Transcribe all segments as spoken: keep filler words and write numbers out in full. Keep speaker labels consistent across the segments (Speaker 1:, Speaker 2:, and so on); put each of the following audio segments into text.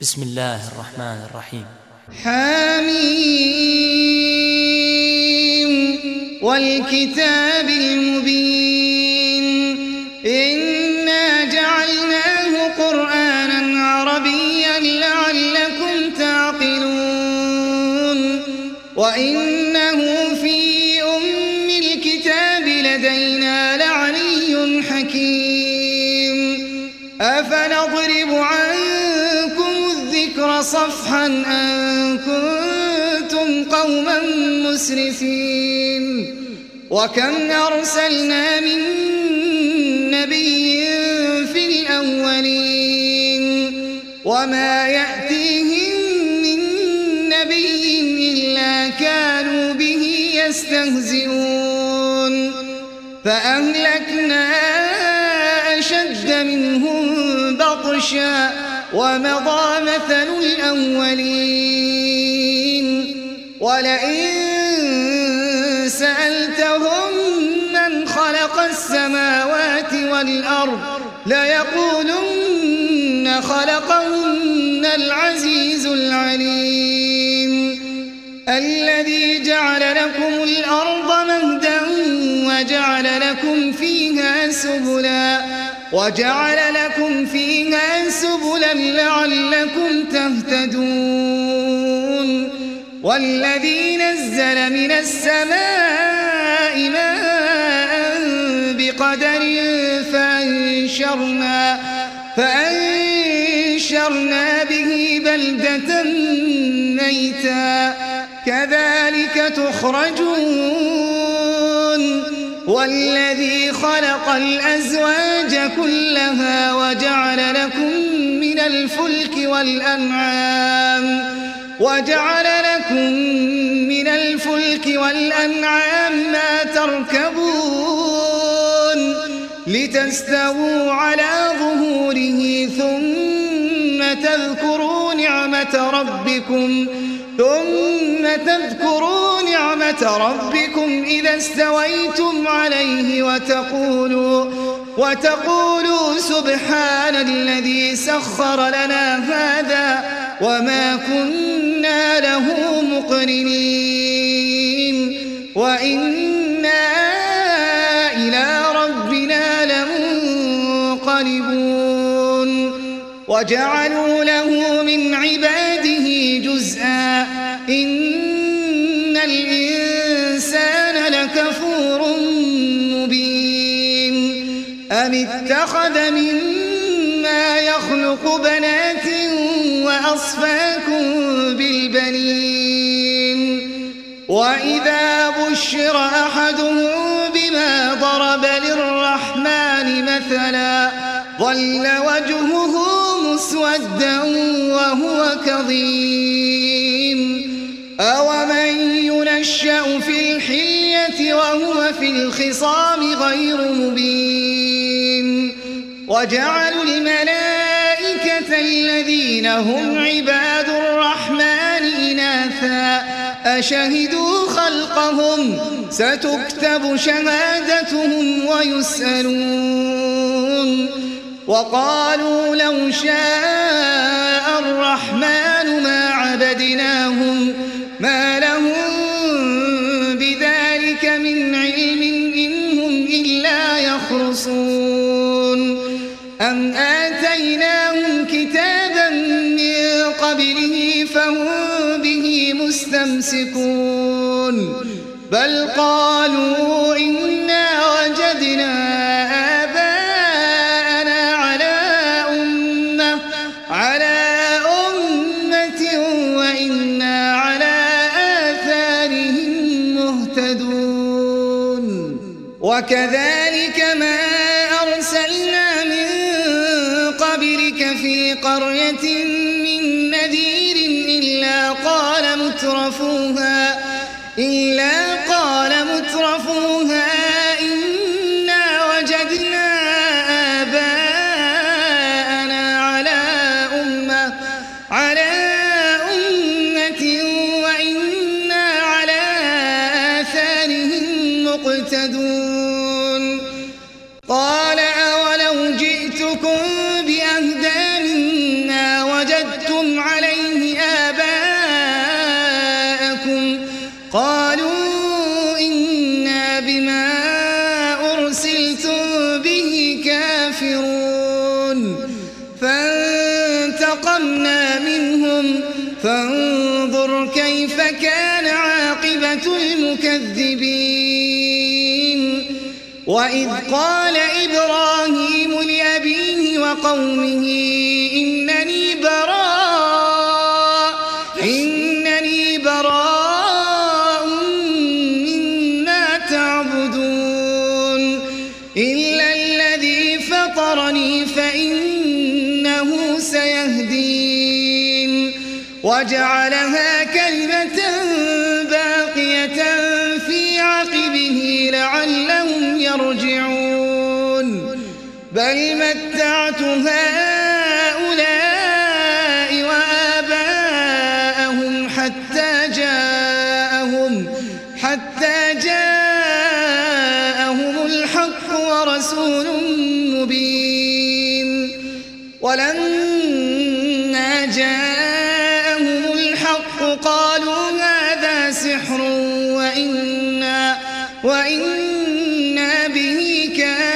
Speaker 1: بسم الله الرحمن الرحيم.
Speaker 2: حميم والكتاب المبين إنا جعلناه قرآنا عربيا لعلكم تعقلون وإنه في أم الكتاب لدينا لعلي حكيم أفنضرب عنكم الذكر صفحا أن كنتم قوما مسرفين وكم أرسلنا من نبي في الأولين وما يأتيهم من نبي إلا كانوا به يستهزئون فأهلكنا أشد منهم بطشا ومضى مثل الأولين ولئن سألتهم من خلق السماوات والأرض ليقولن خلقهن العزيز العليم الذي جعل لكم الأرض مهدا وجعل لكم فيها سبلا وجعل لكم فيها سبلا لعلكم تهتدون والذي نزل من السماء ماء بقدر فأنشرنا, فأنشرنا به بلدة ميتا كذلك تخرجون والذي خلق الأزواج كلها وجعل لكم من الفلك والأنعام وجعل لكم من الفلك والأنعام ما تركبون لتستووا على ظهوره ثم تذكروا نعمة ربكم ثم تذكروا نعمة ربكم إذا استويتم عليه وتقولوا وتقولوا سبحان الذي سخر لنا هذا وما كنا له مقرنين وإنا إلى ربنا لمنقلبون وجعلوا له من عباده جزءا إن الإنسان لكفور مبين أم اتخذ مما يخلق بنات وأصفاكم بالبنين وإذا بشر أحدهم بما ضرب للرحمن مثلا ظل وجهه مسودا وهو كظيم أومن ينشأ في الحلية وهو في الخصام غير مبين وجعلوا الملائكة الذين هم عباد الرحمن إناثا أشهدوا خلقهم ستكتب شهادتهم ويسألون وقالوا لو شاء الرحمن ما عبدناهم ما لهم بذلك من علم إن هم إلا يخرصون أم آتيناهم كتابا من قبله فهم به مستمسكون بل قالوا إنا وجدنا آباءنا على أمة على أمة وإنا على آثارهم مهتدون وكذلك ما أرسلنا من قبلك في قرية من نذير إلا قال مترفوها إلا قال مترفوها إنا وجدنا آباءنا على أمة على أمة وإنا على آثارهم مقتدون قال أولو جئتكم بأهدى مما وجدتم قالوا إنا بما أرسلتم به كافرون فانتقمنا منهم فانظر كيف كان عاقبة المكذبين وإذ قال إبراهيم لأبيه وقومه إنني براء إنني براء مما تعبدون إلا الذي فطرني فإنه سيهدين وجعلها كلمة باقية في عقبه لعلهم يرجعون بل متعت هؤلاء وآباءهم حتى جاءهم حتى جاءهم الحق ورسول مبين ولما جاءهم الحق قالوا هذا سحر وإنا وإنا به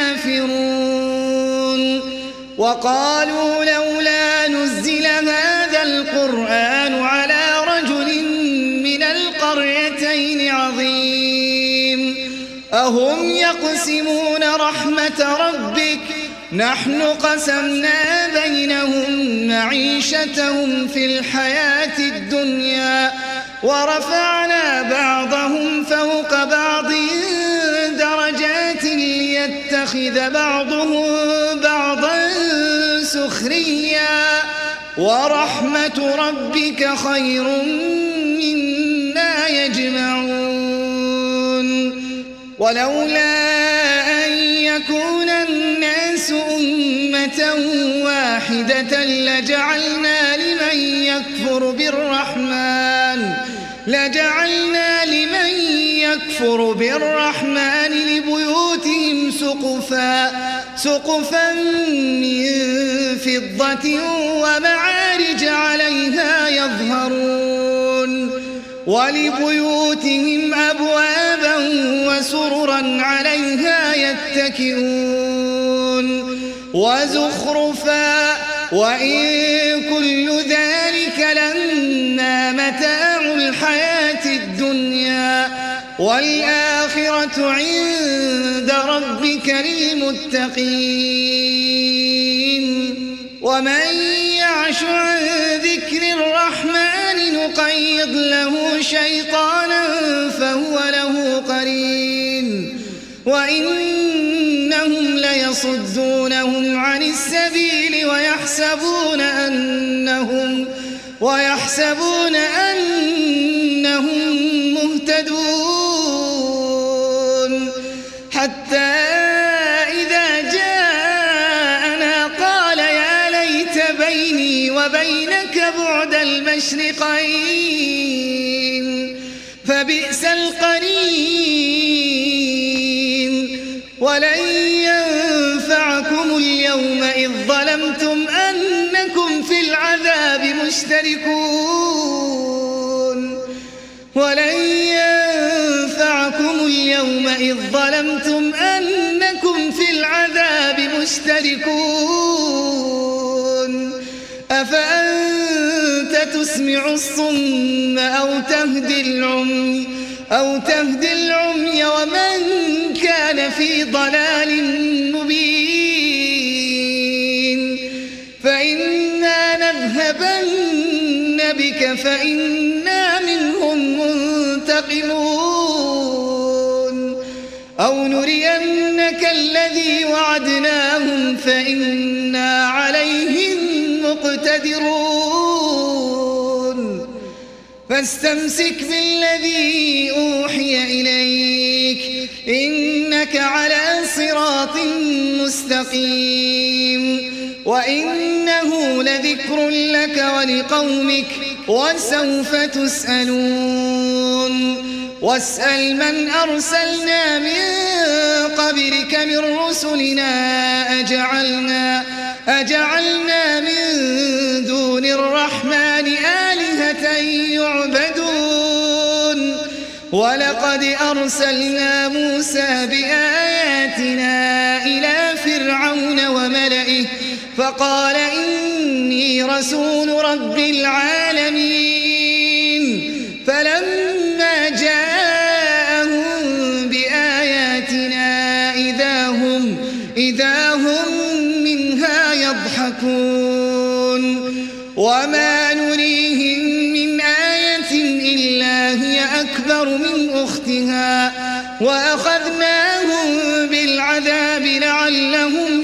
Speaker 2: كافرون وقالوا لولا نزل هذا القرآن على رجل من القريتين عظيم أهم يقسمون رحمة ربك نحن قسمنا بينهم معيشتهم في الحياة الدنيا ورفعنا بعضهم فوق بعض درجات ليتخذ بعضهم بعضا سخريا ورحمة ربك خير مما يجمعون ولولا أن يكون الناس أمة واحدة لجعلنا لمن يكفر بالرحمن لجعلنا لمن يكفر بالرحمن لبيوتهم سقفا سقفا من فضة ومعارج عليها يظهرون ولبيوتهم أبوابا وسررا عليها يتكئون وزخرفا وإن كل ذلك لما متاع الحياة الدنيا والآخرة عند ربك للمتقين ومن يعش عن ذكر الرحمن نقيض له شيطانا فهو له قرين وإنهم ليصدونهم عن السبيل ويحسبون أنهم ويحسبون أنهم مهتدون حتى إذا جاءنا قال يا ليت بيني وبينك بعد المشرقين فبئس القرين ولن ينفعكم اليوم إذ ظلمتم أنكم في العذاب مشتركون ولن ينفعكم اليوم إذ ظلمتم أنكم في العذاب مشتركون أفأنت تسمع الصم أو تهدي العمي أو تهدي العمي ومن كان في ضلال مبين فإنا نذهبن بك فإنا منهم منتقمون أو نرينك الذي وعدناهم فإنا عليهم مقتدرون فاستمسك بالذي أوحي إليك إنك على صراط مستقيم وإنه لذكر لك ولقومك وسوف تسألون واسأل من أرسلنا من قبلك من رسلنا أجعلنا, أجعلنا من دون الرحمن آلهة يعبدون ولقد أرسلنا موسى بآياتنا إلى فرعون وملئه فقال إني رسول رب العالمين فلما جاءهم بآياتنا إذا هم, إذا هم منها يضحكون وما نريهم من آية إلا هي أكبر من أختها وأخذناهم بالعذاب لعلهم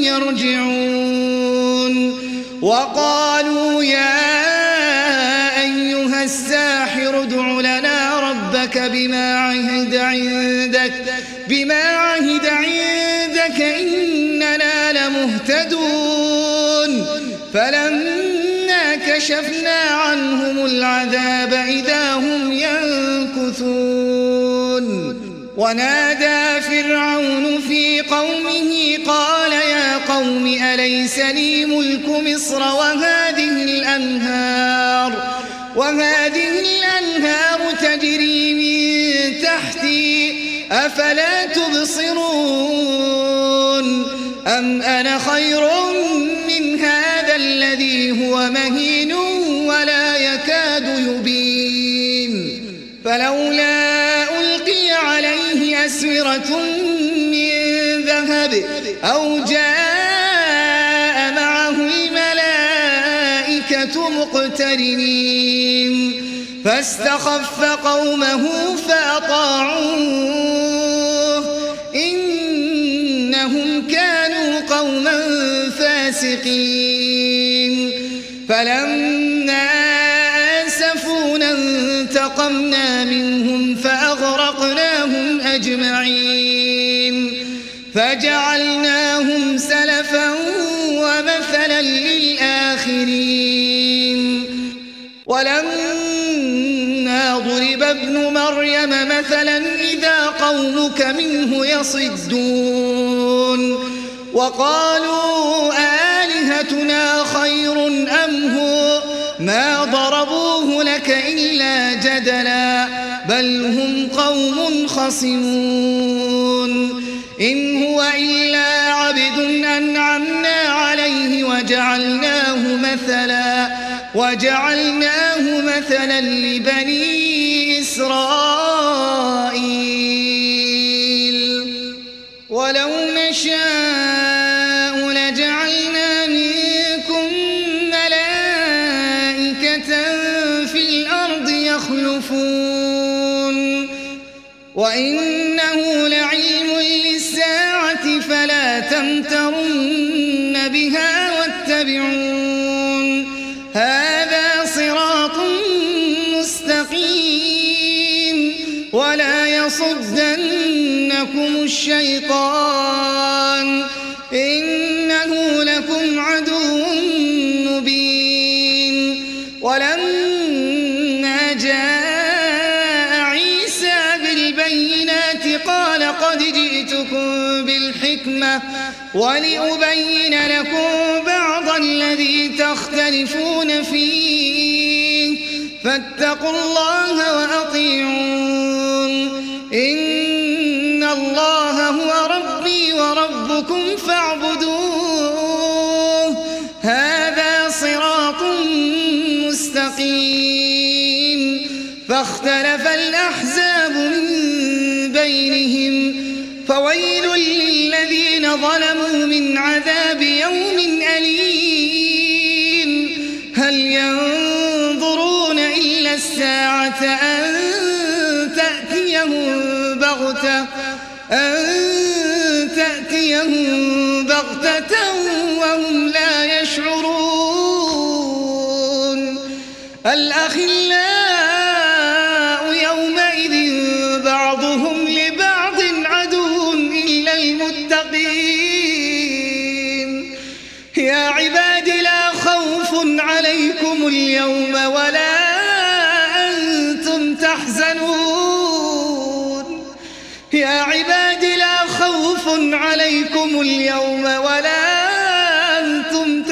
Speaker 2: يرجعون وقالوا يا أيها الساحر ادع لنا ربك بما عهد عندك بما عهد عندك إننا لمهتدون فلما كشفنا عنهم العذاب إذا هم ينكثون ونادى فرعون في قومه قال يا قوم أليس لي ملك مصر وهذه الأنهار وهذه الأنهار تجري من تحتي أفلا تبصرون أم أنا خير من هذا الذي هو مهين ولا يكاد يبين فلولا ألقي عليه أسورة من ذهب أو جاء معه الملائكة مقترنين فاستخف قومه فأطاعوه إنهم كانوا قوما فاسقين فلما آسفونا انتقمنا منهم فأغرقناهم أجمعين فجعلناهم سلفا ومثلا للآخرين ولما ضرب ابن مريم مثلا إذا قومك منه يصدون وقالوا آلهتنا خير أم هو ما ضربوه لك إلا جدلا بل هم قوم خصمون إن هو إلا عبد أنعمنا عليه وجعلناه مثلا وجعلناه مثلا لبني إسرائيل ولو نشاء لجعلنا منكم ملائكة في الأرض يخلفون وإنه لعلم للساعة فلا تمترن بها واتبعون هذا صراط مستقيم ولا يصدنكم الشيطان إنه لكم عدو مبين ولما جاء عيسى بالبينات قال قد جئتكم بالحكمة ولأبين لكم بعض الذي تختلفون فيه فاتقوا الله وأطيعون إن الله هو ربي وربكم فاعبدوه هذا صراط مستقيم فاختلف الأحزاب من بينهم فويل للذين ظلموا من عذاب يوم أليم هل ينظرون إلا الساعة أن تأتيهم بغتة أن تأتيهم بغتة وهم لا يشعرون الأخلاء يومئذ بعضهم لبعض عدو إلا المتقين يا عباد لا خوف عليكم اليوم ولا أنتم تحزنون يا عباد لا خوف عليكم اليوم ولا أنتم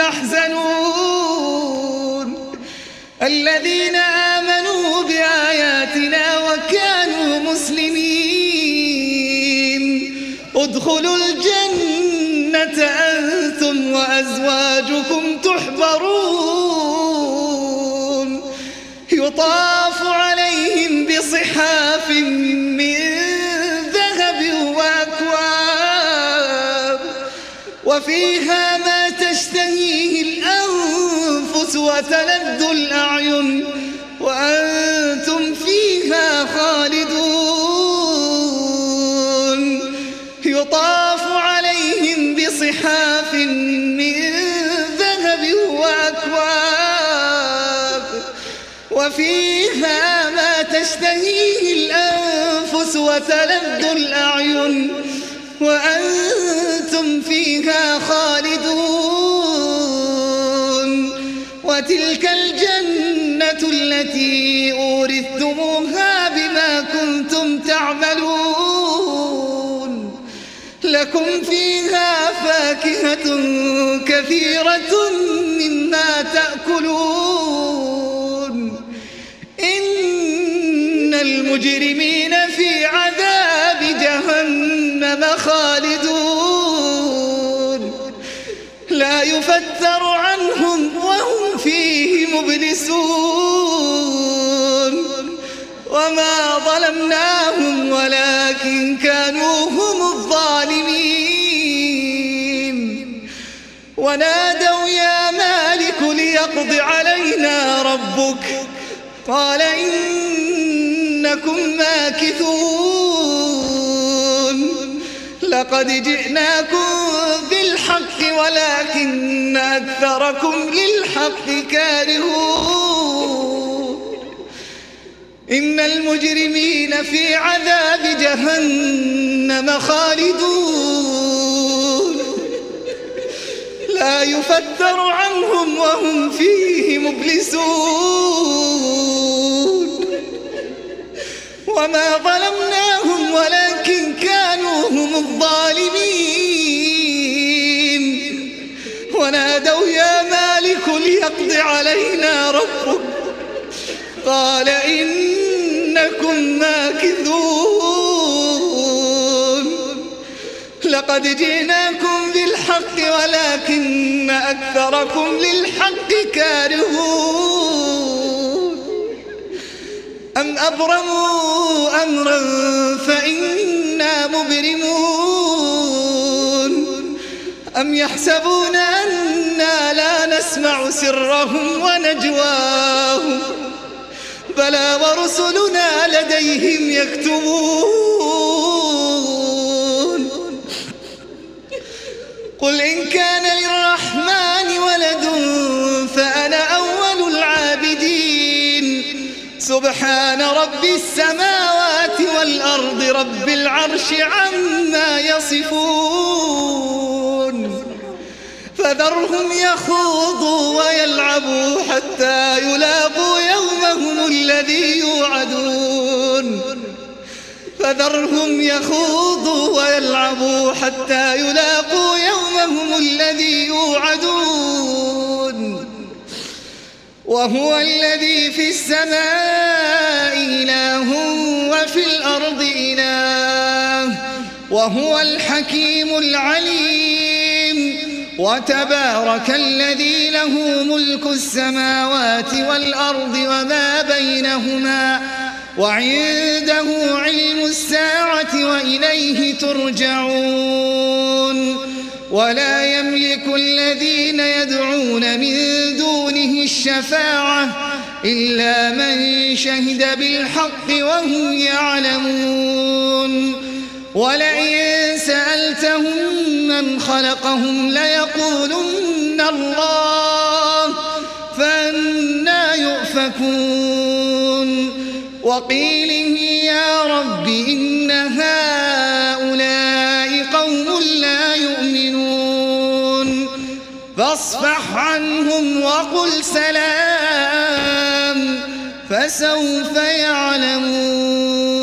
Speaker 2: تحزنون الذين آمنوا بآياتنا وكانوا مسلمين ادخلوا الجنة أنتم وأزواجكم تحبرون يطاف عليهم بصحاف من ذهب وأكواب وفيها ما تشتهيه الأنفس وتلذ الأعين وأنتم فيها خالدون يطاف عليهم بصحاف من ذهب وأكواب وفيها ما تشتهيه الأنفس وتلذ الأعين وأنتم فيها خالدون وتلك الجنة التي أورثتموها بما كنتم تعملون لكم فيها فاكهة كثيرة مما تأكلون إن المجرمين في عذاب جهنم خالدون لا يفتر عنهم وهم فيه مبلسون وما ظلمناهم ولكن كانوا هم الظالمين ونادوا يا مالك ليقض علينا ربك قال إنكم ماكثون لقد جئناكم بالحق ولكن أكثركم للحق كارهون إن المجرمين في عذاب جهنم خالدون لا يفتر عنهم وهم فيه مبلسون وما ظلمناهم ولكن كانوا هم الظالمين ونادوا يا مالك ليقض علينا ربك قال إنكم ماكثون لقد جئناكم بالحق ولكن أكثركم للحق كارهون أم أبرموا أمرا فإنا مبرمون أم يحسبون أنا لا نسمع سرهم ونجواهم بلى ورسلنا لديهم يكتبون قل إن كان للرحمن ولد فأنا أول العابدين سبحان رب السماوات والأرض رب العرش عما يصفون فذرهم يخوضوا ويلعبوا حتى يلاقوا يومهم الذي يوعدون فذرهم يخوضوا ويلعبوا حتى يلاقوا يومهم الذي يوعدون وهو الذي في السماء إله وفي الأرض إله وهو الحكيم العليم وتبارك الذي له ملك السماوات والأرض وما بينهما وعنده علم الساعة وإليه ترجعون ولا يملك الذين يدعون من دونه الشفاعة إلا من شهد بالحق وهم يعلمون ولئن سألتهم من خلقهم ليقولن الله فأنى يؤفكون وقيله يا رب إن هؤلاء قوم لا يؤمنون فاصفح عنهم وقل سلام فسوف يعلمون.